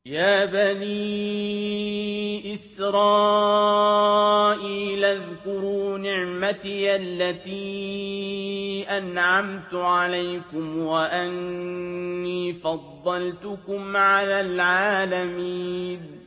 يا بني إسرائيل اذكروا نعمتي التي أنعمت عليكم وأني فضلتكم على العالمين